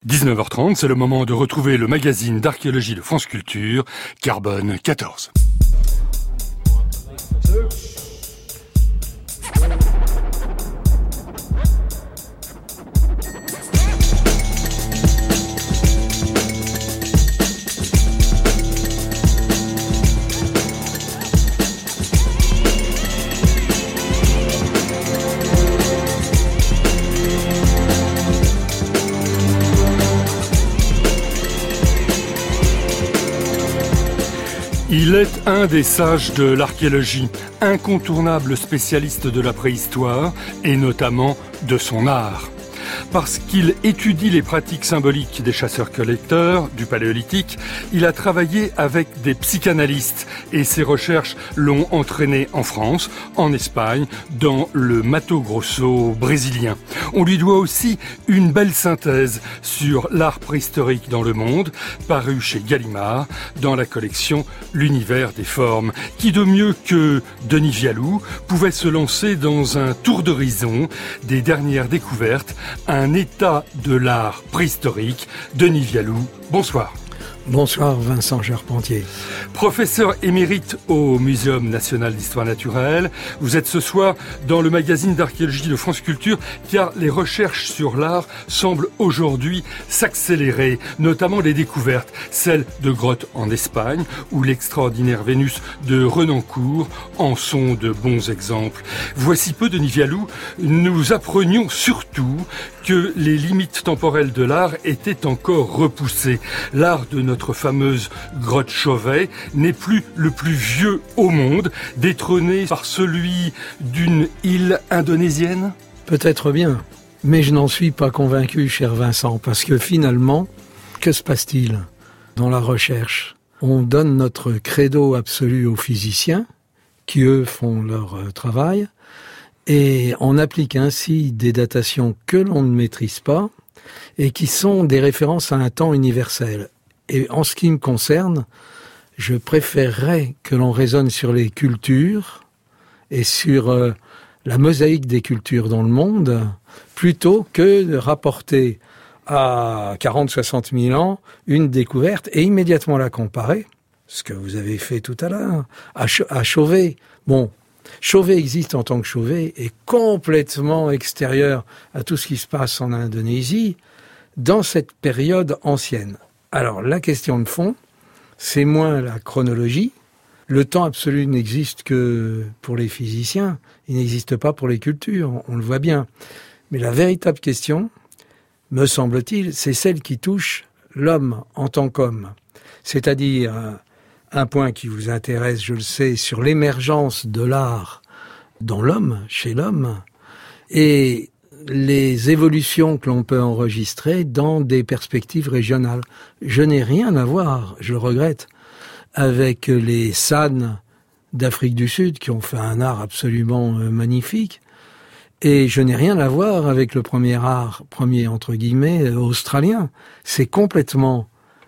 19h30, c'est le moment de retrouver le magazine d'archéologie de France Culture, Carbone 14. Il est un des sages de l'archéologie, incontournable spécialiste de la préhistoire et notamment de son art. Parce qu'il étudie les pratiques symboliques des chasseurs-collecteurs du Paléolithique, il a travaillé avec des psychanalystes et ses recherches l'ont entraîné en France, en Espagne, dans le Mato Grosso brésilien. On lui doit aussi une belle synthèse sur l'art préhistorique dans le monde, parue chez Gallimard, dans la collection L'univers des formes, qui de mieux que Denis Vialou pouvait se lancer dans un tour d'horizon des dernières découvertes, un état de l'art préhistorique. Denis Vialou, bonsoir. Bonsoir Vincent Charpentier. Professeur émérite au Muséum national d'histoire naturelle, vous êtes ce soir dans le magazine d'archéologie de France Culture car les recherches sur l'art semblent aujourd'hui s'accélérer, notamment les découvertes, celles de grottes en Espagne ou l'extraordinaire Vénus de Renancourt en sont de bons exemples. Voici peu, Denis Vialou, nous apprenions surtout que les limites temporelles de l'art étaient encore repoussées. L'art de notre fameuse grotte Chauvet n'est plus le plus vieux au monde, détrôné par celui d'une île indonésienne ? Peut-être bien, mais je n'en suis pas convaincu, cher Vincent, parce que finalement, que se passe-t-il dans la recherche ? On donne notre credo absolu aux physiciens, qui eux font leur travail, et on applique ainsi des datations que l'on ne maîtrise pas et qui sont des références à un temps universel. Et en ce qui me concerne, je préférerais que l'on raisonne sur les cultures et sur la mosaïque des cultures dans le monde, plutôt que de rapporter à 40-60 000 ans une découverte et immédiatement la comparer, ce que vous avez fait tout à l'heure, à Chauvet. Bon, Chauvet existe en tant que Chauvet, est complètement extérieur à tout ce qui se passe en Indonésie dans cette période ancienne. Alors, la question de fond, c'est moins la chronologie. Le temps absolu n'existe que pour les physiciens, il n'existe pas pour les cultures, on le voit bien. Mais la véritable question, me semble-t-il, c'est celle qui touche l'homme en tant qu'homme. C'est-à-dire un point qui vous intéresse, je le sais, sur l'émergence de l'art dans l'homme, chez l'homme, et les évolutions que l'on peut enregistrer dans des perspectives régionales. Je n'ai rien à voir, je le regrette, avec les San d'Afrique du Sud qui ont fait un art absolument magnifique, et je n'ai rien à voir avec le premier art, entre guillemets, australien. C'est complètement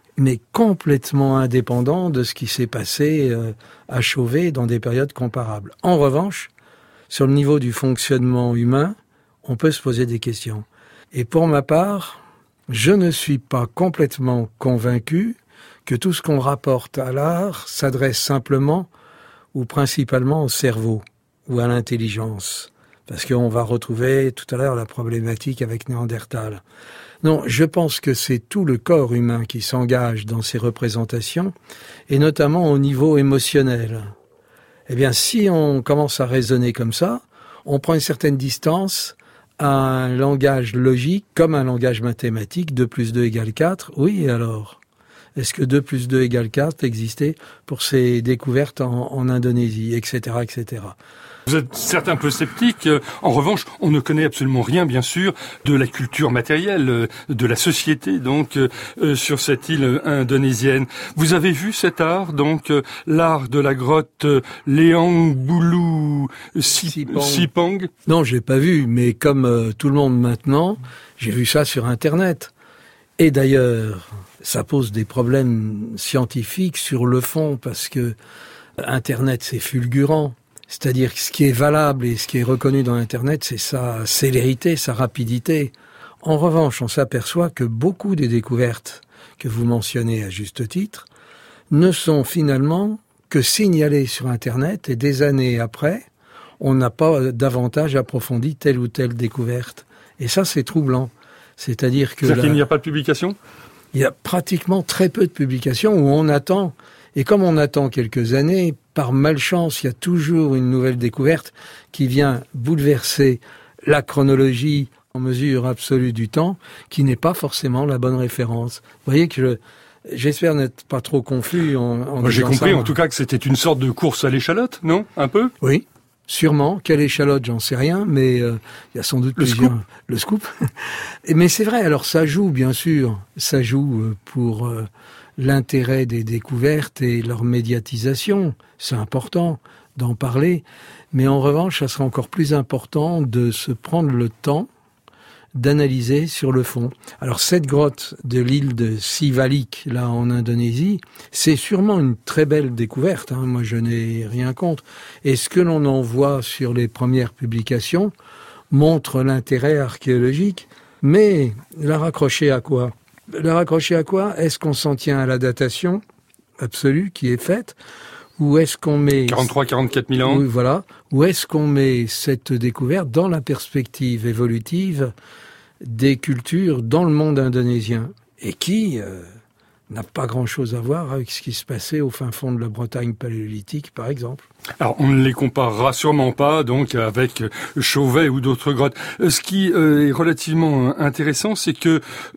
indépendant de ce qui s'est passé à Chauvet dans des périodes comparables. En revanche, sur le niveau du fonctionnement humain, on peut se poser des questions. Et pour ma part, je ne suis pas complètement convaincu que tout ce qu'on rapporte à l'art s'adresse simplement ou principalement au cerveau ou à l'intelligence. Parce qu'on va retrouver tout à l'heure la problématique avec Néandertal. Non, je pense que c'est tout le corps humain qui s'engage dans ces représentations, et notamment au niveau émotionnel. Eh bien, si on commence à raisonner comme ça, on prend une certaine distance à un langage logique, comme un langage mathématique, 2 plus 2 égale 4. Oui, alors, est-ce que 2 plus 2 égale 4 existait pour ces découvertes en Indonésie, etc., etc. Vous êtes certes un peu sceptique. En revanche, on ne connaît absolument rien, bien sûr, de la culture matérielle, de la société, donc, sur cette île indonésienne. Vous avez vu cet art, donc, l'art de la grotte Leang Bulu Sipang? Non, je l'ai pas vu, mais comme tout le monde maintenant, j'ai vu ça sur Internet. Et d'ailleurs, ça pose des problèmes scientifiques sur le fond, parce que Internet, c'est fulgurant. C'est-à-dire que ce qui est valable et ce qui est reconnu dans Internet, c'est sa célérité, sa rapidité. En revanche, on s'aperçoit que beaucoup des découvertes que vous mentionnez à juste titre ne sont finalement que signalées sur Internet et des années après, on n'a pas davantage approfondi telle ou telle découverte. Et ça, c'est troublant. C'est-à-dire que... C'est-à-dire qu'il n'y a pas de publication ? Il y a pratiquement très peu de publications où on attend. Et comme on attend quelques années, par malchance, il y a toujours une nouvelle découverte qui vient bouleverser la chronologie en mesure absolue du temps, qui n'est pas forcément la bonne référence. Vous voyez que j'espère n'être pas trop confus en Moi, j'ai compris ça. En tout cas que c'était une sorte de course à l'échalote, non ? Un peu ? Oui, sûrement. Quelle échalote, j'en sais rien, mais il y a sans doute plusieurs... Le scoop. Mais c'est vrai, alors ça joue, bien sûr. Ça joue pour l'intérêt des découvertes et leur médiatisation. C'est important d'en parler. Mais en revanche, ça sera encore plus important de se prendre le temps d'analyser sur le fond. Alors cette grotte de l'île de Sivalik, là en Indonésie, c'est sûrement une très belle découverte, hein. Moi je n'ai rien contre. Et ce que l'on en voit sur les premières publications montre l'intérêt archéologique, mais la raccrocher à quoi ? La raccrocher à quoi ? Est-ce qu'on s'en tient à la datation absolue qui est faite ? Ou est-ce qu'on met... 43-44 000 ans. Oui, voilà. Ou est-ce qu'on met cette découverte dans la perspective évolutive des cultures dans le monde indonésien et qui n'a pas grand-chose à voir avec ce qui se passait au fin fond de la Bretagne paléolithique, par exemple. Alors, on ne les comparera sûrement pas, donc, avec Chauvet ou d'autres grottes. Ce qui est relativement intéressant, c'est que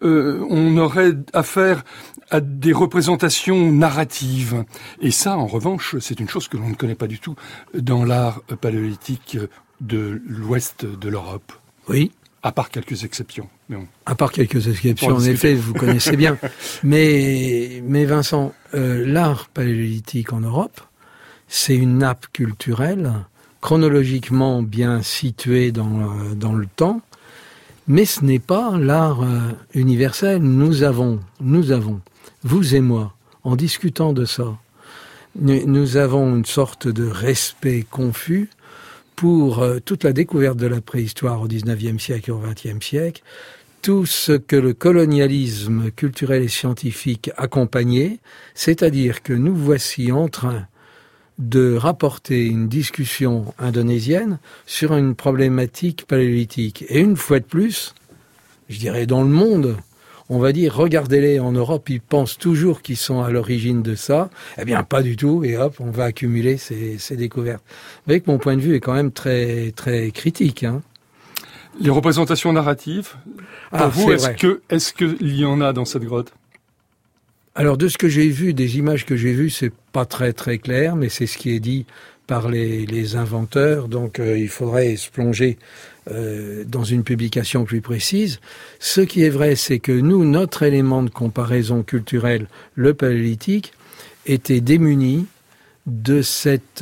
on aurait affaire à des représentations narratives. Et ça, en revanche, c'est une chose que l'on ne connaît pas du tout dans l'art paléolithique de l'ouest de l'Europe. Oui. À part quelques exceptions. Mais à part quelques exceptions, en effet, vous connaissez bien. Mais Vincent, l'art paléolithique en Europe, c'est une nappe culturelle chronologiquement bien située dans le temps, mais ce n'est pas l'art universel. Nous avons, vous et moi, en discutant de ça, nous avons une sorte de respect confus pour toute la découverte de la préhistoire au XIXe siècle et au XXe siècle, tout ce que le colonialisme culturel et scientifique accompagnait, c'est-à-dire que nous voici en train de rapporter une discussion indonésienne sur une problématique paléolithique. Et une fois de plus, je dirais dans le monde, on va dire, regardez-les en Europe, ils pensent toujours qu'ils sont à l'origine de ça. Eh bien, pas du tout, et hop, on va accumuler ces découvertes. Vous voyez que mon point de vue est quand même très, très critique, hein. Les représentations narratives, pour vous, est-ce qu'il y en a dans cette grotte ? Alors, de ce que j'ai vu, des images que j'ai vues, c'est pas très, très clair, mais c'est ce qui est dit par les inventeurs, donc il faudrait se plonger dans une publication plus précise. Ce qui est vrai, c'est que nous, notre élément de comparaison culturelle, le paléolithique, était démuni de cette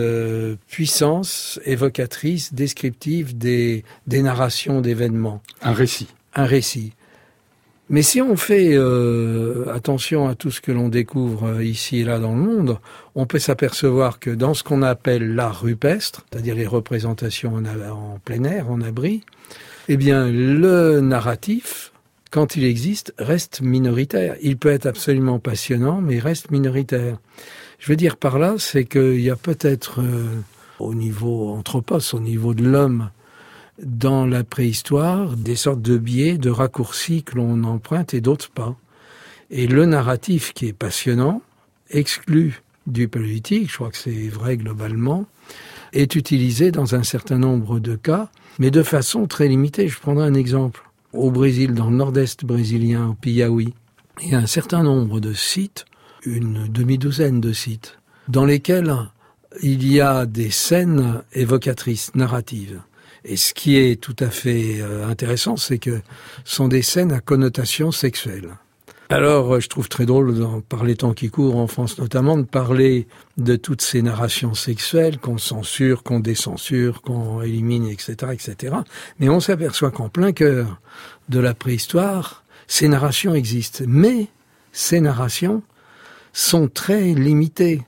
puissance évocatrice, descriptive des narrations d'événements. Un récit. Un récit. Mais si on fait attention à tout ce que l'on découvre ici et là dans le monde, on peut s'apercevoir que dans ce qu'on appelle l'art rupestre, c'est-à-dire les représentations en plein air, en abri, eh bien le narratif, quand il existe, reste minoritaire. Il peut être absolument passionnant, mais il reste minoritaire. Je veux dire par là, c'est qu'il y a peut-être au niveau anthropos, au niveau de l'homme, dans la préhistoire, des sortes de biais, de raccourcis que l'on emprunte et d'autres pas. Et le narratif qui est passionnant, exclu du paléolithique, je crois que c'est vrai globalement, est utilisé dans un certain nombre de cas, mais de façon très limitée. Je prendrai un exemple. Au Brésil, dans le nord-est brésilien, au Piauí, il y a un certain nombre de sites, une demi-douzaine de sites, dans lesquels il y a des scènes évocatrices, narratives. Et ce qui est tout à fait intéressant, c'est que ce sont des scènes à connotation sexuelle. Alors, je trouve très drôle, par les temps qui courent, en France notamment, de parler de toutes ces narrations sexuelles qu'on censure, qu'on décensure, qu'on élimine, etc., etc. Mais on s'aperçoit qu'en plein cœur de la préhistoire, ces narrations existent. Mais ces narrations sont très limitées.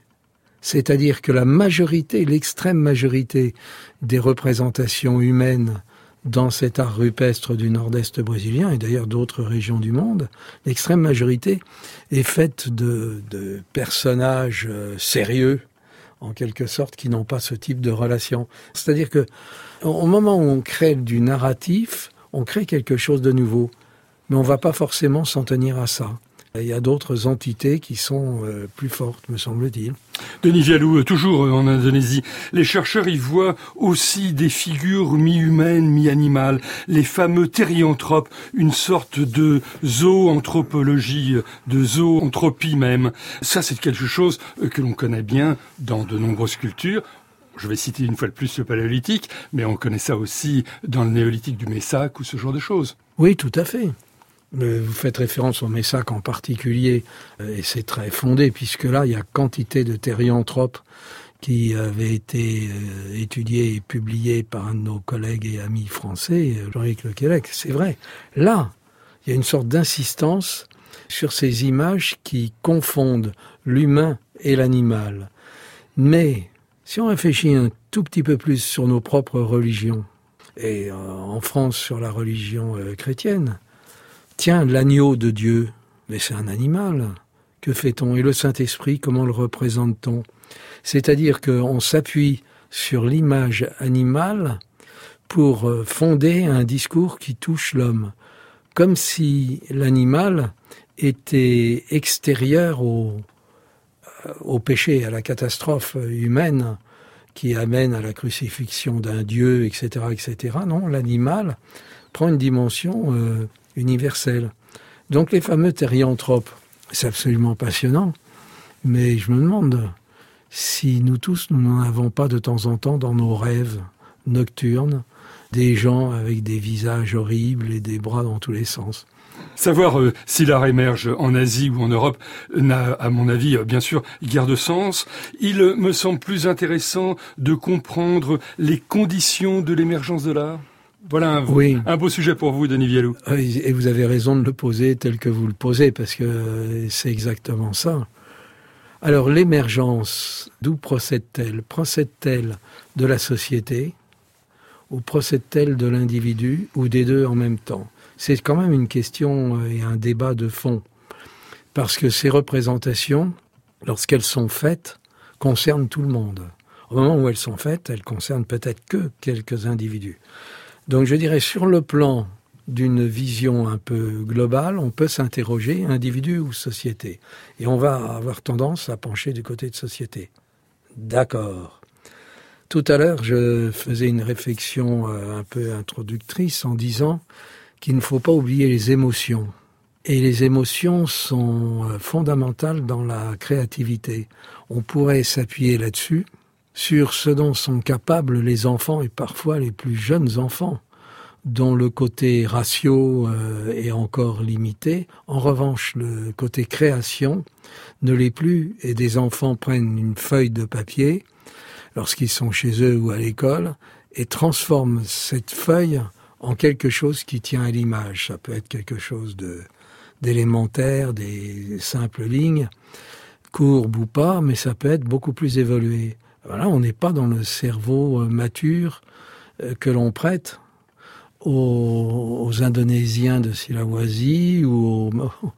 C'est-à-dire que la majorité, l'extrême majorité des représentations humaines dans cet art rupestre du nord-est brésilien, et d'ailleurs d'autres régions du monde, l'extrême majorité est faite de personnages sérieux, en quelque sorte, qui n'ont pas ce type de relation. C'est-à-dire que, au moment où on crée du narratif, on crée quelque chose de nouveau, mais on ne va pas forcément s'en tenir à ça. Il y a d'autres entités qui sont plus fortes, me semble-t-il. Denis Vialou, toujours en Indonésie, les chercheurs y voient aussi des figures mi-humaines, mi-animales, les fameux thérianthropes, une sorte de zoanthropologie, de zoanthropie même. Ça, c'est quelque chose que l'on connaît bien dans de nombreuses cultures. Je vais citer une fois de plus le paléolithique, mais on connaît ça aussi dans le néolithique du Messac ou ce genre de choses. Oui, tout à fait. Vous faites référence au Messac en particulier, et c'est très fondé, puisque là, il y a quantité de thérianthropes qui avaient été étudiés et publiés par un de nos collègues et amis français, Jean-Éric Lequelec. C'est vrai. Là, il y a une sorte d'insistance sur ces images qui confondent l'humain et l'animal. Mais si on réfléchit un tout petit peu plus sur nos propres religions, et en France sur la religion chrétienne, tiens, l'agneau de Dieu, mais c'est un animal. Que fait-on? Et le Saint-Esprit, comment le représente-t-on? C'est-à-dire qu'on s'appuie sur l'image animale pour fonder un discours qui touche l'homme. Comme si l'animal était extérieur au péché, à la catastrophe humaine qui amène à la crucifixion d'un Dieu, etc., etc. Non, l'animal prend une dimension universelle. Donc les fameux thérianthropes, c'est absolument passionnant, mais je me demande si nous tous, nous n'en avons pas de temps en temps dans nos rêves nocturnes, des gens avec des visages horribles et des bras dans tous les sens. Savoir si l'art émerge en Asie ou en Europe n'a, à mon avis, bien sûr, guère de sens. Il me semble plus intéressant de comprendre les conditions de l'émergence de l'art. Voilà un beau sujet pour vous, Denis Vialou. Et vous avez raison de le poser tel que vous le posez, parce que c'est exactement ça. Alors, l'émergence, d'où procède-t-elle? Procède-t-elle de la société ou procède-t-elle de l'individu ou des deux en même temps? C'est quand même une question et un débat de fond. Parce que ces représentations, lorsqu'elles sont faites, concernent tout le monde. Au moment où elles sont faites, elles concernent peut-être que quelques individus. Donc je dirais, sur le plan d'une vision un peu globale, on peut s'interroger individu ou société. Et on va avoir tendance à pencher du côté de société. D'accord. Tout à l'heure, je faisais une réflexion un peu introductrice en disant qu'il ne faut pas oublier les émotions. Et les émotions sont fondamentales dans la créativité. On pourrait s'appuyer là-dessus, sur ce dont sont capables les enfants, et parfois les plus jeunes enfants, dont le côté ratio est encore limité. En revanche, le côté création ne l'est plus, et des enfants prennent une feuille de papier, lorsqu'ils sont chez eux ou à l'école, et transforment cette feuille en quelque chose qui tient à l'image. Ça peut être quelque chose d'élémentaire, des simples lignes, courbes ou pas, mais ça peut être beaucoup plus évolué. Voilà, on n'est pas dans le cerveau mature que l'on prête aux Indonésiens de Sulawesi ou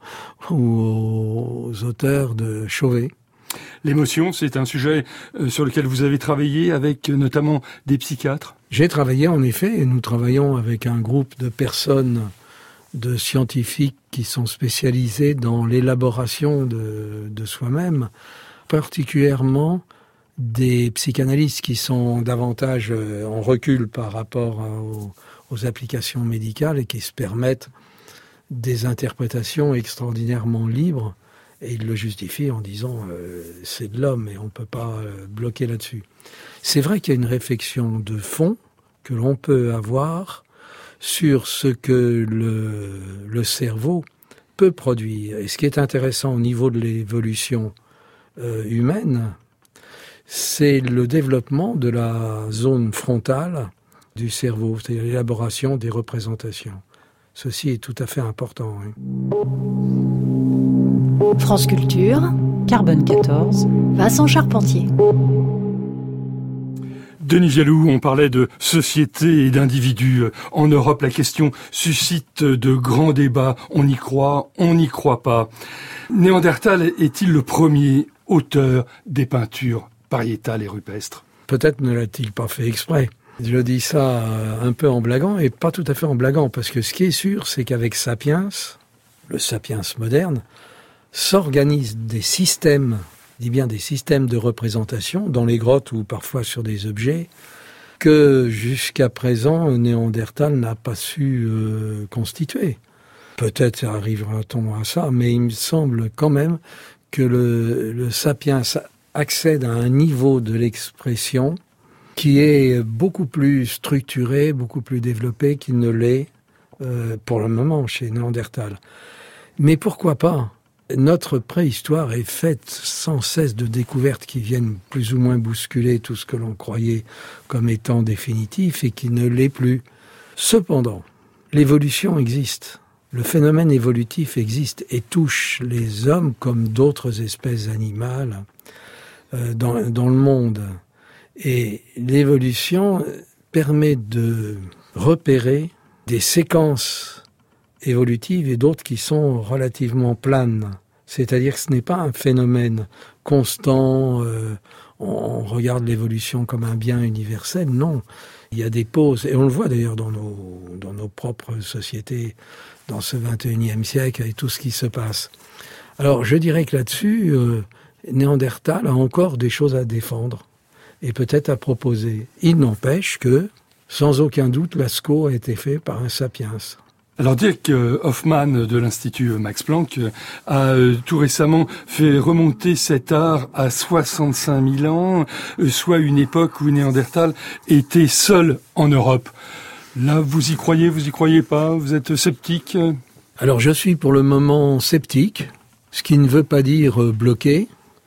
aux auteurs de Chauvet. L'émotion, c'est un sujet sur lequel vous avez travaillé avec notamment des psychiatres. J'ai travaillé en effet, et nous travaillons avec un groupe de personnes, de scientifiques qui sont spécialisés dans l'élaboration de soi-même, particulièrement des psychanalystes qui sont davantage en recul par rapport aux applications médicales et qui se permettent des interprétations extraordinairement libres. Et ils le justifient en disant c'est de l'homme et on ne peut pas bloquer là-dessus. C'est vrai qu'il y a une réflexion de fond que l'on peut avoir sur ce que le cerveau peut produire. Et ce qui est intéressant au niveau de l'évolution humaine, c'est le développement de la zone frontale du cerveau, c'est-à-dire l'élaboration des représentations. Ceci est tout à fait important. Oui. France Culture, Carbone 14, Vincent Charpentier. Denis Vialou, on parlait de société et d'individus. En Europe, la question suscite de grands débats. On y croit, on n'y croit pas. Néandertal est-il le premier auteur des peintures pariétales et rupestres ? Peut-être ne l'a-t-il pas fait exprès. Je dis ça un peu en blaguant et pas tout à fait en blaguant, parce que ce qui est sûr, c'est qu'avec Sapiens, le Sapiens moderne, s'organisent des systèmes, je dis bien des systèmes de représentation dans les grottes ou parfois sur des objets que jusqu'à présent Néandertal n'a pas su constituer. Peut-être arrivera-t-on à ça, mais il me semble quand même que le Sapiens accède à un niveau de l'expression qui est beaucoup plus structuré, beaucoup plus développé qu'il ne l'est pour le moment chez Néandertal. Mais pourquoi pas ? Notre préhistoire est faite sans cesse de découvertes qui viennent plus ou moins bousculer tout ce que l'on croyait comme étant définitif et qui ne l'est plus. Cependant, l'évolution existe. Le phénomène évolutif existe et touche les hommes comme d'autres espèces animales dans le monde. Et l'évolution permet de repérer des séquences évolutives et d'autres qui sont relativement planes. C'est-à-dire que ce n'est pas un phénomène constant, on regarde l'évolution comme un bien universel, non. Il y a des pauses, et on le voit d'ailleurs dans nos propres sociétés, dans ce 21e siècle, et tout ce qui se passe. Alors je dirais que là-dessus, Néandertal a encore des choses à défendre, et peut-être à proposer. Il n'empêche que, sans aucun doute, Lascaux a été fait par un sapiens. Alors Dirk Hoffmann de l'Institut Max Planck a tout récemment fait remonter cet art à 65 000 ans, soit une époque où Néandertal était seul en Europe. Là, vous y croyez pas, vous êtes sceptique ? Alors je suis pour le moment sceptique, ce qui ne veut pas dire bloqué.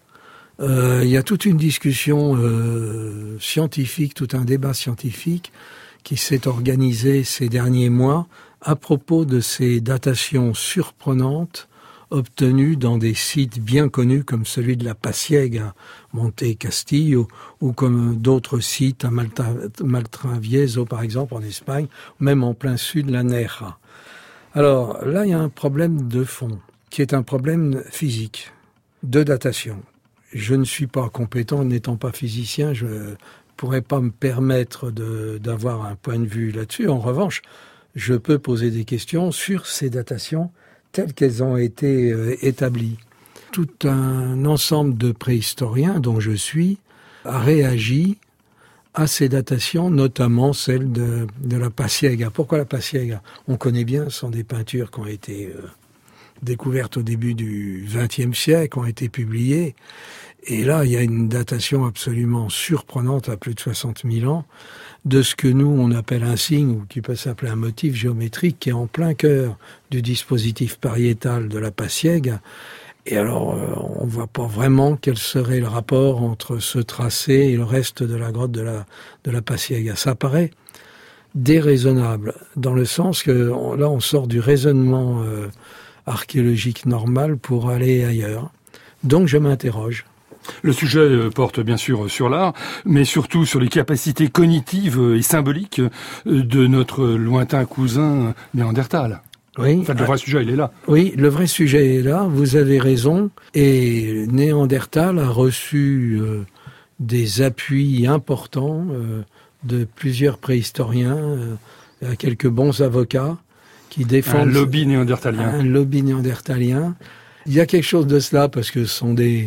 Il y a toute une discussion scientifique, tout un débat scientifique qui s'est organisé ces derniers mois à propos de ces datations surprenantes obtenues dans des sites bien connus comme celui de la Paciègue à Monte Castillo ou comme d'autres sites à Maltravieso par exemple en Espagne, même en plein sud la Nerja. Alors là il y a un problème de fond qui est un problème physique, de datation. Je ne suis pas compétent, n'étant pas physicien, je pourrais pas me permettre d'avoir un point de vue là-dessus. En revanche, je peux poser des questions sur ces datations telles qu'elles ont été établies. Tout un ensemble de préhistoriens, dont je suis, a réagi à ces datations, notamment celle de la Paciègue. Pourquoi la Paciègue ? On connaît bien, ce sont des peintures qui ont été découvertes au début du XXe siècle, ont été publiées. Et là, il y a une datation absolument surprenante à plus de 60 000 ans de ce que nous, on appelle un signe, ou qui peut s'appeler un motif géométrique, qui est en plein cœur du dispositif pariétal de la Paciègue. Et alors, on ne voit pas vraiment quel serait le rapport entre ce tracé et le reste de la grotte de la Paciègue. Ça paraît déraisonnable, dans le sens que là, on sort du raisonnement archéologique normal pour aller ailleurs. Donc, je m'interroge. Le sujet porte bien sûr sur l'art, mais surtout sur les capacités cognitives et symboliques de notre lointain cousin Néandertal. Oui. Enfin, le vrai sujet, il est là. Oui, le vrai sujet est là, vous avez raison. Et Néandertal a reçu des appuis importants de plusieurs préhistoriens, quelques bons avocats qui défendent... Un lobby néandertalien. Un lobby néandertalien. Il y a quelque chose de cela, parce que ce sont des...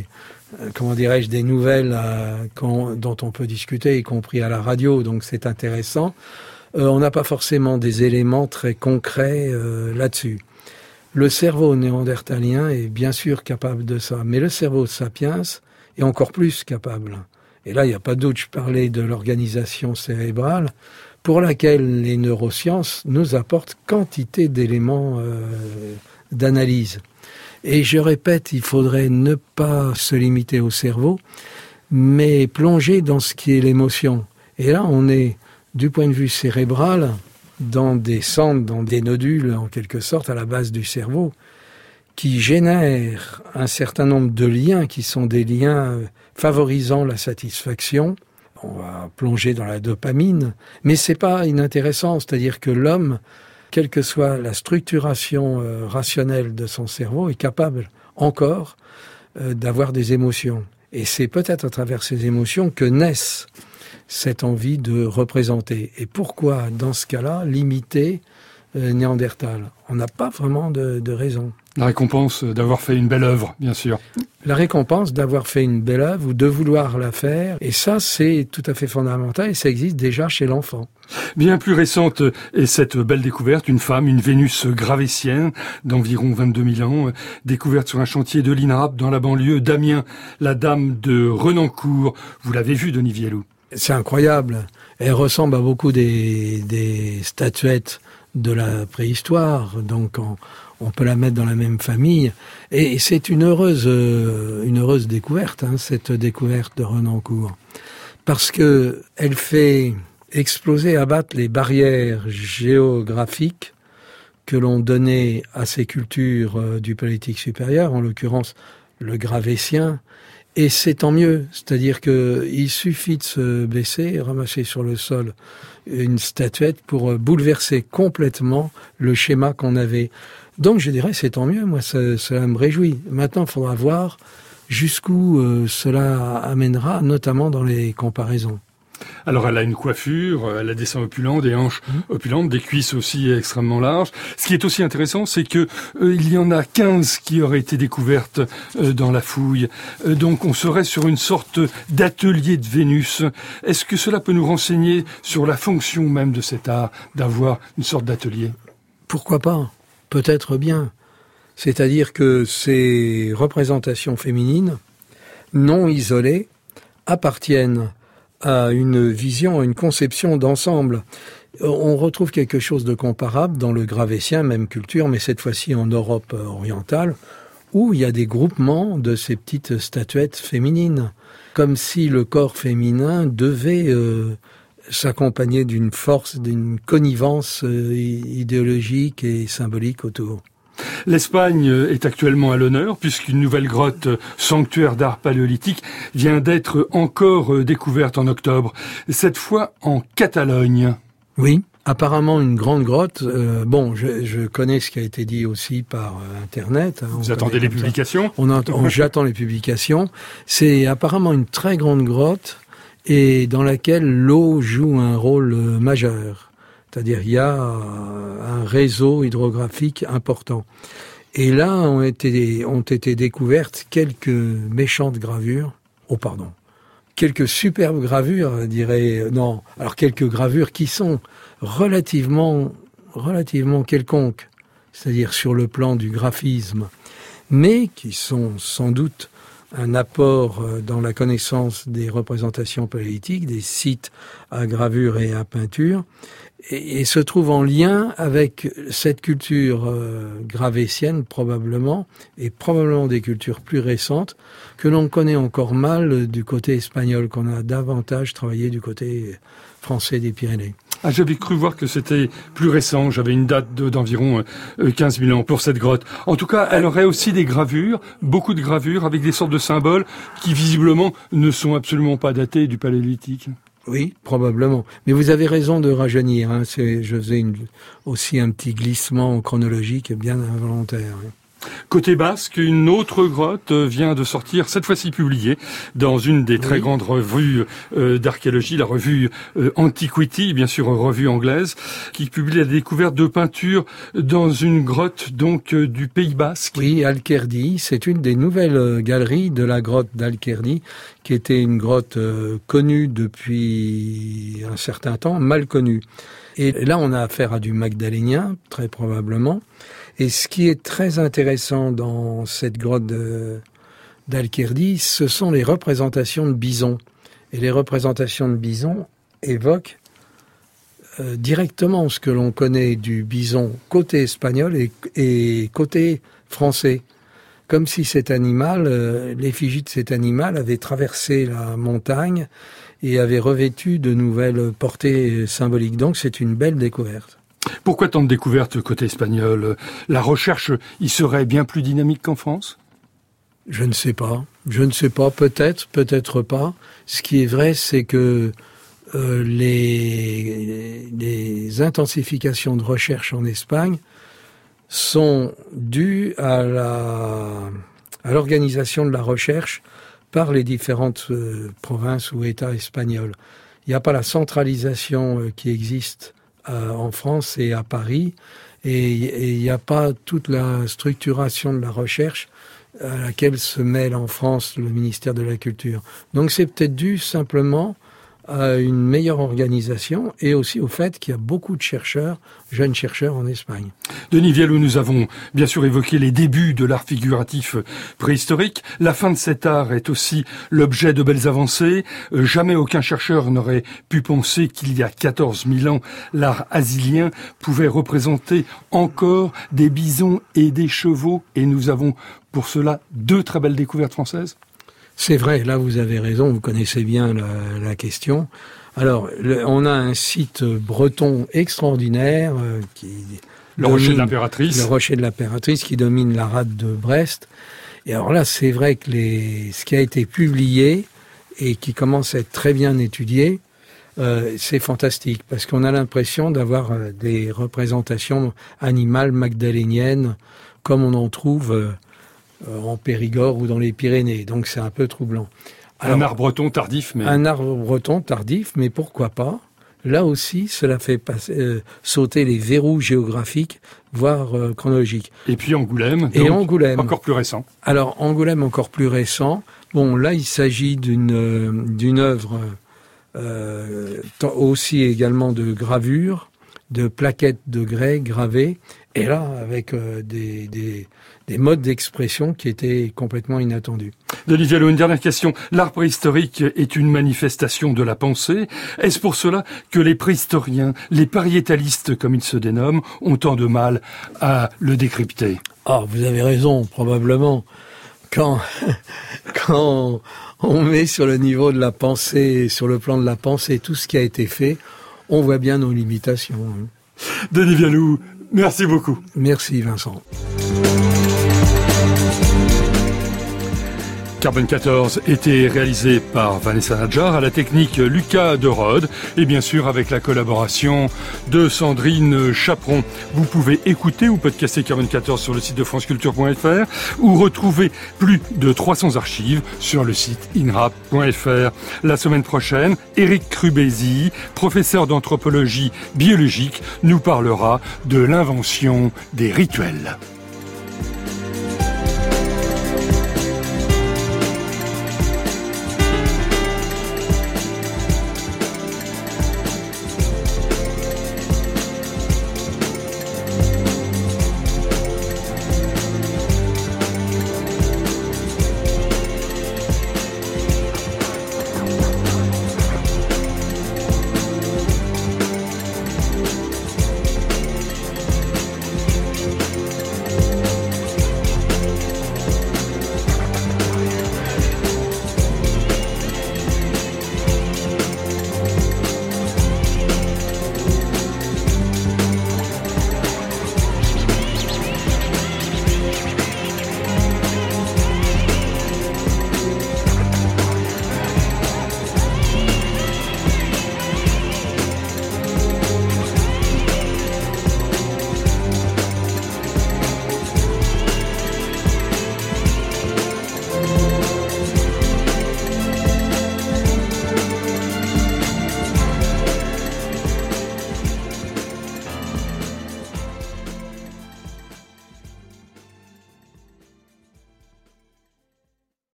des nouvelles dont on peut discuter, y compris à la radio, donc c'est intéressant. On n'a pas forcément des éléments très concrets là-dessus. Le cerveau néandertalien est bien sûr capable de ça, mais le cerveau sapiens est encore plus capable. Et là, il n'y a pas de doute, je parlais de l'organisation cérébrale, pour laquelle les neurosciences nous apportent quantité d'éléments d'analyse. Et je répète, il faudrait ne pas se limiter au cerveau, mais plonger dans ce qui est l'émotion. Et là, on est, du point de vue cérébral, dans des centres, dans des nodules, en quelque sorte, à la base du cerveau, qui génèrent un certain nombre de liens, qui sont des liens favorisant la satisfaction, on va plonger dans la dopamine, mais c'est pas inintéressant, c'est-à-dire que l'homme, quelle que soit la structuration rationnelle de son cerveau, est capable encore d'avoir des émotions. Et c'est peut-être à travers ces émotions que naissent cette envie de représenter. Et pourquoi, dans ce cas-là, limiter Néandertal? On n'a pas vraiment de raison. La récompense d'avoir fait une belle œuvre, bien sûr. La récompense d'avoir fait une belle œuvre ou de vouloir la faire. Et ça, c'est tout à fait fondamental et ça existe déjà chez l'enfant. Bien plus récente est cette belle découverte, une femme, une Vénus gravétienne d'environ 22 000 ans, découverte sur un chantier de l'INRAP dans la banlieue d'Amiens, la dame de Renancourt. Vous l'avez vue, Denis Viellou? C'est incroyable. Elle ressemble à beaucoup des statuettes de la préhistoire, donc on peut la mettre dans la même famille. Et c'est une heureuse découverte, cette découverte de Renancourt, parce que elle fait exploser, abattre les barrières géographiques que l'on donnait à ces cultures du Paléolithique supérieur, en l'occurrence le Gravétien. Et c'est tant mieux, c'est-à-dire qu'il suffit de se baisser, ramasser sur le sol une statuette pour bouleverser complètement le schéma qu'on avait. Donc je dirais c'est tant mieux, moi cela me réjouit. Maintenant il faudra voir jusqu'où cela amènera, notamment dans les comparaisons. Alors elle a une coiffure, elle a des seins opulents, des hanches opulentes, des cuisses aussi extrêmement larges. Ce qui est aussi intéressant, c'est que il y en a 15 qui auraient été découvertes dans la fouille. Donc on serait sur une sorte d'atelier de Vénus. Est-ce que cela peut nous renseigner sur la fonction même de cet art, d'avoir une sorte d'atelier? Pourquoi pas? Peut-être bien. C'est-à-dire que ces représentations féminines, non isolées, appartiennent à une vision, à une conception d'ensemble. On retrouve quelque chose de comparable dans le Gravétien, même culture, mais cette fois-ci en Europe orientale, où il y a des groupements de ces petites statuettes féminines, comme si le corps féminin devait s'accompagner d'une force, d'une connivence idéologique et symbolique autour. L'Espagne est actuellement à l'honneur puisqu'une nouvelle grotte sanctuaire d'art paléolithique vient d'être encore découverte en octobre, cette fois en Catalogne. Oui, apparemment une grande grotte. Je connais ce qui a été dit aussi par Internet. Vous attendez les publications? J'attends les publications. C'est apparemment une très grande grotte et dans laquelle l'eau joue un rôle majeur. C'est-à-dire il y a un réseau hydrographique important. Et là ont été découvertes quelques méchantes gravures. Quelques superbes gravures, quelques gravures qui sont relativement quelconques, c'est-à-dire sur le plan du graphisme, mais qui sont sans doute un apport dans la connaissance des représentations paléolithiques, des sites à gravure et à peinture, et se trouve en lien avec cette culture gravétienne probablement, et probablement des cultures plus récentes, que l'on connaît encore mal du côté espagnol, qu'on a davantage travaillé du côté français des Pyrénées. Ah, j'avais cru voir que c'était plus récent, j'avais une date d'environ 15 000 ans pour cette grotte. En tout cas, elle aurait aussi des gravures, beaucoup de gravures, avec des sortes de symboles qui visiblement ne sont absolument pas datés du Paléolithique. Oui, probablement. Mais vous avez raison de rajeunir. Je faisais aussi un petit glissement chronologique bien involontaire. Côté basque, une autre grotte vient de sortir, cette fois-ci publiée, dans une des très grandes revues d'archéologie, la revue Antiquity, bien sûr revue anglaise, qui publie la découverte de peintures dans une grotte donc du Pays Basque. Oui, Alquerdi, c'est une des nouvelles galeries de la grotte d'Alquerdi, qui était une grotte connue depuis un certain temps, mal connue. Et là, on a affaire à du magdalénien, très probablement. Et ce qui est très intéressant dans cette grotte d'Alquerdi, ce sont les représentations de bisons. Et les représentations de bisons évoquent directement ce que l'on connaît du bison côté espagnol et côté français. Comme si cet animal, l'effigie de cet animal avait traversé la montagne et avait revêtu de nouvelles portées symboliques. Donc c'est une belle découverte. Pourquoi tant de découvertes côté espagnol? La recherche y serait bien plus dynamique qu'en France? Je ne sais pas. Je ne sais pas, peut-être pas. Ce qui est vrai, c'est que les intensifications de recherche en Espagne sont dues à l'organisation de la recherche par les différentes provinces ou États espagnols. Il n'y a pas la centralisation qui existe en France et à Paris, et il n'y a pas toute la structuration de la recherche à laquelle se mêle en France le ministère de la Culture. Donc c'est peut-être dû simplement à une meilleure organisation et aussi au fait qu'il y a beaucoup de chercheurs, jeunes chercheurs en Espagne. Denis Vialou, nous avons bien sûr évoqué les débuts de l'art figuratif préhistorique. La fin de cet art est aussi l'objet de belles avancées. Jamais aucun chercheur n'aurait pu penser qu'il y a 14 000 ans, l'art asilien pouvait représenter encore des bisons et des chevaux. Et nous avons pour cela 2 très belles découvertes françaises. C'est vrai, là vous avez raison, vous connaissez bien la question. Alors, on a un site breton extraordinaire le Rocher de l'Impératrice. Le Rocher de l'Impératrice qui domine la rade de Brest. Et alors là, c'est vrai que ce qui a été publié et qui commence à être très bien étudié, c'est fantastique parce qu'on a l'impression d'avoir des représentations animales magdaléniennes comme on en trouve en Périgord ou dans les Pyrénées. Donc c'est un peu troublant. Alors, un art breton tardif, mais pourquoi pas? Là aussi, cela fait sauter les verrous géographiques, voire chronologiques. Et puis Angoulême, encore plus récent. Alors Angoulême, encore plus récent. Bon, là, il s'agit d'une œuvre aussi également de gravure, de plaquettes de grès gravées, et là, avec des modes d'expression qui étaient complètement inattendus. Denis Vialou, une dernière question. L'art préhistorique est une manifestation de la pensée. Est-ce pour cela que les préhistoriens, les pariétalistes, comme ils se dénomment, ont tant de mal à le décrypter? Ah, vous avez raison, probablement. Quand on met sur le niveau de la pensée, sur le plan de la pensée, tout ce qui a été fait, on voit bien nos limitations. Denis Vialou, merci beaucoup. Merci Vincent. Carbone 14 était réalisé par Vanessa Nadjar, à la technique Lucas Derode et bien sûr avec la collaboration de Sandrine Chaperon. Vous pouvez écouter ou podcaster Carbone 14 sur le site de franceculture.fr ou retrouver plus de 300 archives sur le site inrap.fr. La semaine prochaine, Éric Crubézy, professeur d'anthropologie biologique, nous parlera de l'invention des rituels.